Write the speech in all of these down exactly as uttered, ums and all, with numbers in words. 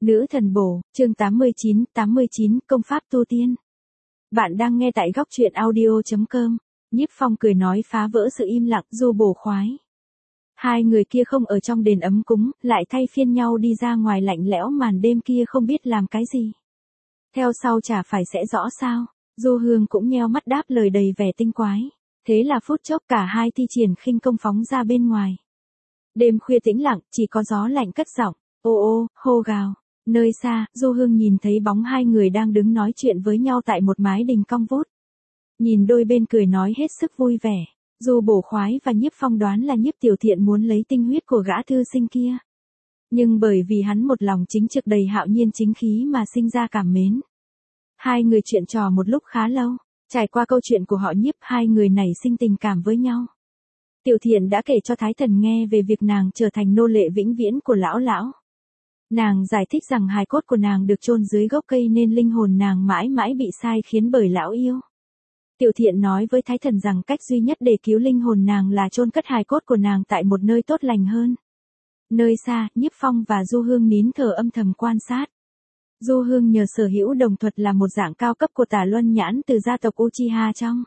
Nữ thần bổ, chương tám mươi chín, tám mươi chín, công pháp tu tiên. Bạn đang nghe tại góc truyện audio chấm com. Nhiếp Phong cười nói phá vỡ sự im lặng, Du bổ khoái. Hai người kia không ở trong đền ấm cúng, lại thay phiên nhau đi ra ngoài lạnh lẽo màn đêm kia không biết làm cái gì. Theo sau chả phải sẽ rõ sao, Du Hương cũng nheo mắt đáp lời đầy vẻ tinh quái. Thế là phút chốc cả hai thi triển khinh công phóng ra bên ngoài. Đêm khuya tĩnh lặng, chỉ có gió lạnh cất giọng, ô ô, hô gào. Nơi xa, Du Hương nhìn thấy bóng hai người đang đứng nói chuyện với nhau tại một mái đình cong vút. Nhìn đôi bên cười nói hết sức vui vẻ, Du bổ khoái và Nhiếp Phong đoán là Nhiếp Tiểu Thiện muốn lấy tinh huyết của gã thư sinh kia. Nhưng bởi vì hắn một lòng chính trực đầy hạo nhiên chính khí mà sinh ra cảm mến. Hai người chuyện trò một lúc khá lâu, trải qua câu chuyện của họ Nhiếp hai người nảy sinh tình cảm với nhau. Tiểu Thiện đã kể cho Thái Thần nghe về việc nàng trở thành nô lệ vĩnh viễn của lão lão. Nàng giải thích rằng hài cốt của nàng được chôn dưới gốc cây nên linh hồn nàng mãi mãi bị sai khiến bởi lão yêu. Tiểu Thiện nói với Thái Thần rằng cách duy nhất để cứu linh hồn nàng là chôn cất hài cốt của nàng tại một nơi tốt lành hơn. Nơi xa, Nhiếp Phong và Du Hương nín thở âm thầm quan sát. Du Hương nhờ sở hữu đồng thuật là một dạng cao cấp của Tả Luân Nhãn từ gia tộc Uchiha trong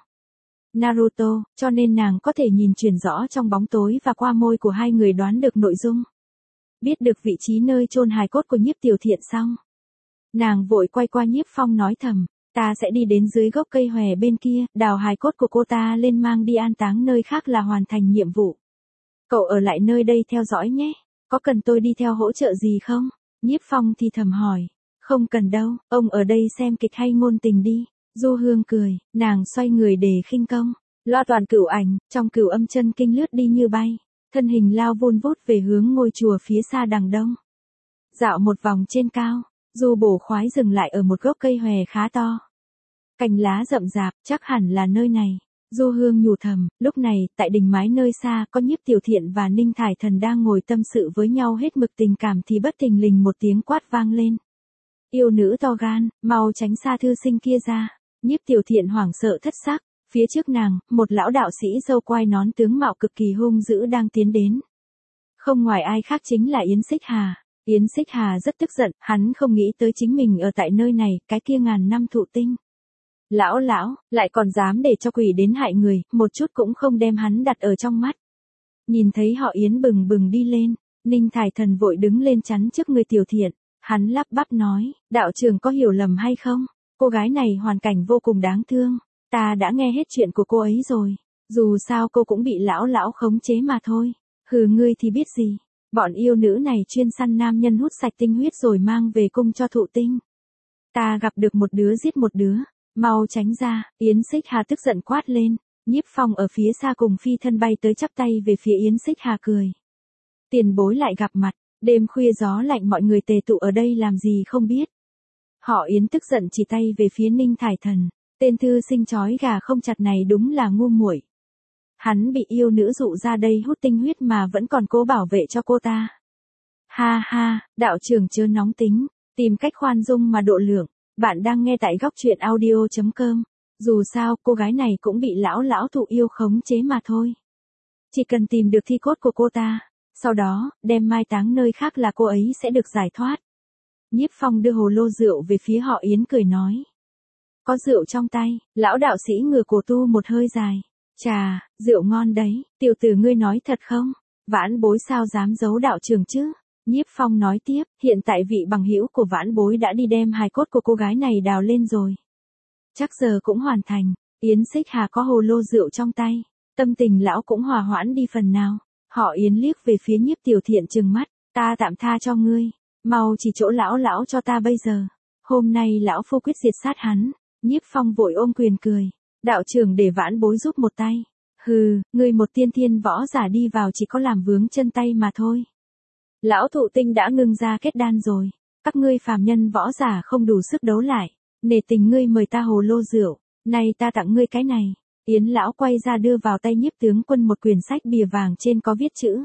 Naruto, cho nên nàng có thể nhìn chuyển rõ trong bóng tối và qua môi của hai người đoán được nội dung. Biết được vị trí nơi chôn hài cốt của Nhiếp Tiểu Thiện xong, nàng vội quay qua Nhiếp Phong nói thầm, ta sẽ đi đến dưới gốc cây hòe bên kia, đào hài cốt của cô ta lên mang đi an táng nơi khác là hoàn thành nhiệm vụ. Cậu ở lại nơi đây theo dõi nhé, có cần tôi đi theo hỗ trợ gì không? Nhiếp Phong thì thầm hỏi, không cần đâu, ông ở đây xem kịch hay ngôn tình đi. Du Hương cười, nàng xoay người để khinh công, loa toàn cửu ảnh, trong cửu âm chân kinh lướt đi như bay. Thân hình lao vun vút về hướng ngôi chùa phía xa đằng đông. Dạo một vòng trên cao, Du bổ khoái dừng lại ở một gốc cây hòe khá to. Cành lá rậm rạp, chắc hẳn là nơi này. Du Hương nhủ thầm, lúc này, tại đỉnh mái nơi xa có Nhiếp Tiểu Thiện và Ninh Thải Thần đang ngồi tâm sự với nhau hết mực tình cảm thì bất thình lình một tiếng quát vang lên. Yêu nữ to gan, mau tránh xa thư sinh kia ra. Nhiếp Tiểu Thiện hoảng sợ thất sắc. Phía trước nàng, một lão đạo sĩ râu quai nón tướng mạo cực kỳ hung dữ đang tiến đến. Không ngoài ai khác chính là Yến Xích Hà. Yến Xích Hà rất tức giận, hắn không nghĩ tới chính mình ở tại nơi này, cái kia ngàn năm thụ tinh. Lão lão, lại còn dám để cho quỷ đến hại người, một chút cũng không đem hắn đặt ở trong mắt. Nhìn thấy họ Yến bừng bừng đi lên, Ninh Thải Thần vội đứng lên chắn trước người Tiểu Thiện. Hắn lắp bắp nói, đạo trưởng có hiểu lầm hay không? Cô gái này hoàn cảnh vô cùng đáng thương. Ta đã nghe hết chuyện của cô ấy rồi. Dù sao cô cũng bị lão lão khống chế mà thôi. Hừ, ngươi thì biết gì. Bọn yêu nữ này chuyên săn nam nhân hút sạch tinh huyết rồi mang về cung cho thụ tinh. Ta gặp được một đứa giết một đứa. Mau tránh ra. Yến Xích Hà tức giận quát lên. Nhiếp Phong ở phía xa cùng phi thân bay tới chắp tay về phía Yến Xích Hà cười. Tiền bối lại gặp mặt. Đêm khuya gió lạnh mọi người tề tụ ở đây làm gì không biết. Họ Yến tức giận chỉ tay về phía Ninh Thải Thần. Tên thư sinh chói gà không chặt này đúng là ngu muội. Hắn bị yêu nữ dụ ra đây hút tinh huyết mà vẫn còn cố bảo vệ cho cô ta. Ha ha, đạo trưởng chớ nóng tính, tìm cách khoan dung mà độ lượng. Bạn đang nghe tại góc truyện audio chấm com. Dù sao, cô gái này cũng bị lão lão thụ yêu khống chế mà thôi. Chỉ cần tìm được thi cốt của cô ta, sau đó, đem mai táng nơi khác là cô ấy sẽ được giải thoát. Nhiếp Phong đưa hồ lô rượu về phía họ Yến cười nói. Có rượu trong tay, lão đạo sĩ ngửa cổ tu một hơi dài. Chà, rượu ngon đấy, tiểu tử ngươi nói thật không? Vãn bối sao dám giấu đạo trưởng chứ? Nhiếp Phong nói tiếp, hiện tại vị bằng hữu của vãn bối đã đi đem hài cốt của cô gái này đào lên rồi. Chắc giờ cũng hoàn thành. Yến Xích Hà có hồ lô rượu trong tay. Tâm tình lão cũng hòa hoãn đi phần nào. Họ Yến liếc về phía Nhiếp Tiểu Thiện trừng mắt. Ta tạm tha cho ngươi. Mau chỉ chỗ lão lão cho ta bây giờ. Hôm nay lão phu quyết diệt sát hắn. Nhiếp Phong vội ôm quyền cười. Đạo trưởng để vãn bối giúp một tay. Hừ, ngươi một tiên thiên võ giả đi vào chỉ có làm vướng chân tay mà thôi. Lão thụ tinh đã ngưng ra kết đan rồi. Các ngươi phàm nhân võ giả không đủ sức đấu lại. Nể tình ngươi mời ta hồ lô rượu. Này ta tặng ngươi cái này. Yến lão quay ra đưa vào tay Nhiếp tướng quân một quyển sách bìa vàng trên có viết chữ.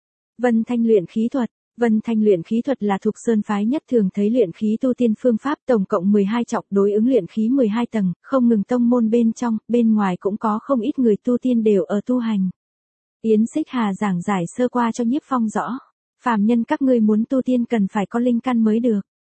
Vân Thanh luyện khí thuật. Vân Thanh luyện khí thuật là thuộc sơn phái nhất thường thấy luyện khí tu tiên phương pháp tổng cộng mười hai trọng đối ứng luyện khí mười hai tầng, không ngừng tông môn bên trong, bên ngoài cũng có không ít người tu tiên đều ở tu hành. Yến Xích Hà giảng giải sơ qua cho Nhiếp Phong rõ. Phàm nhân các ngươi muốn tu tiên cần phải có linh căn mới được.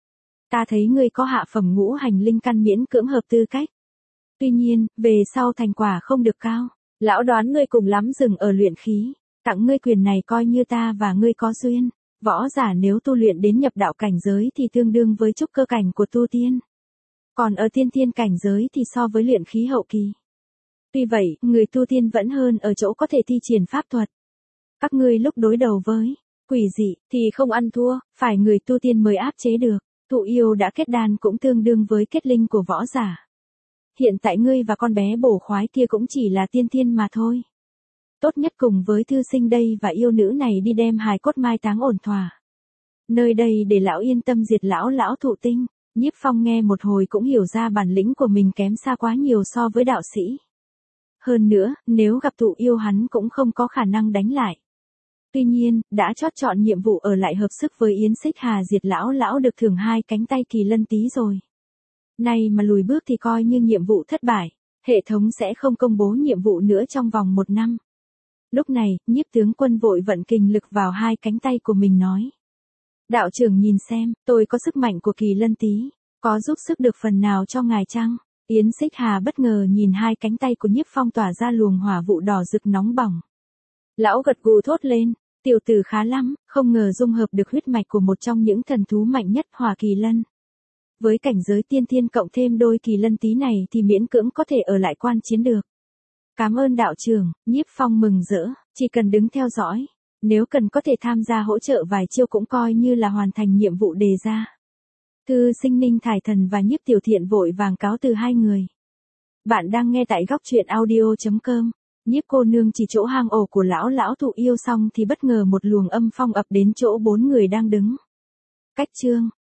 Ta thấy ngươi có hạ phẩm ngũ hành linh căn miễn cưỡng hợp tư cách. Tuy nhiên, về sau thành quả không được cao. Lão đoán ngươi cùng lắm dừng ở luyện khí. Tặng ngươi quyền này coi như ta và ngươi có duyên. Võ giả nếu tu luyện đến nhập đạo cảnh giới thì tương đương với trúc cơ cảnh của tu tiên. Còn ở tiên tiên cảnh giới thì so với luyện khí hậu kỳ. Tuy vậy, người tu tiên vẫn hơn ở chỗ có thể thi triển pháp thuật. Các ngươi lúc đối đầu với quỷ dị thì không ăn thua, phải người tu tiên mới áp chế được. Thụ yêu đã kết đan cũng tương đương với kết linh của võ giả. Hiện tại ngươi và con bé bổ khoái kia cũng chỉ là tiên tiên mà thôi. Tốt nhất cùng với thư sinh đây và yêu nữ này đi đem hài cốt mai táng ổn thỏa. Nơi đây để lão yên tâm diệt lão lão thụ tinh. Nhiếp Phong nghe một hồi cũng hiểu ra bản lĩnh của mình kém xa quá nhiều so với đạo sĩ. Hơn nữa, nếu gặp thụ yêu hắn cũng không có khả năng đánh lại. Tuy nhiên, đã chót chọn nhiệm vụ ở lại hợp sức với Yến Xích Hà diệt lão lão được thưởng hai cánh tay kỳ lân tí rồi. Nay mà lùi bước thì coi như nhiệm vụ thất bại, hệ thống sẽ không công bố nhiệm vụ nữa trong vòng một năm. Lúc này, Nhiếp tướng quân vội vận kình lực vào hai cánh tay của mình nói. Đạo trưởng nhìn xem, tôi có sức mạnh của kỳ lân tí, có giúp sức được phần nào cho ngài chăng? Yến Xích Hà bất ngờ nhìn hai cánh tay của Nhiếp Phong tỏa ra luồng hỏa vụ đỏ rực nóng bỏng. Lão gật gù thốt lên, tiểu tử khá lắm, không ngờ dung hợp được huyết mạch của một trong những thần thú mạnh nhất hỏa kỳ lân. Với cảnh giới tiên thiên cộng thêm đôi kỳ lân tí này thì miễn cưỡng có thể ở lại quan chiến được. Cảm ơn đạo trưởng, Nhiếp Phong mừng rỡ, chỉ cần đứng theo dõi. Nếu cần có thể tham gia hỗ trợ vài chiêu cũng coi như là hoàn thành nhiệm vụ đề ra. Thư sinh Ninh Thải Thần và Nhiếp Tiểu Thiện vội vàng cáo từ hai người. Bạn đang nghe tại góc truyện audio chấm com. Nhiếp cô nương chỉ chỗ hang ổ của lão lão thụ yêu xong thì bất ngờ một luồng âm phong ập đến chỗ bốn người đang đứng. Cách chương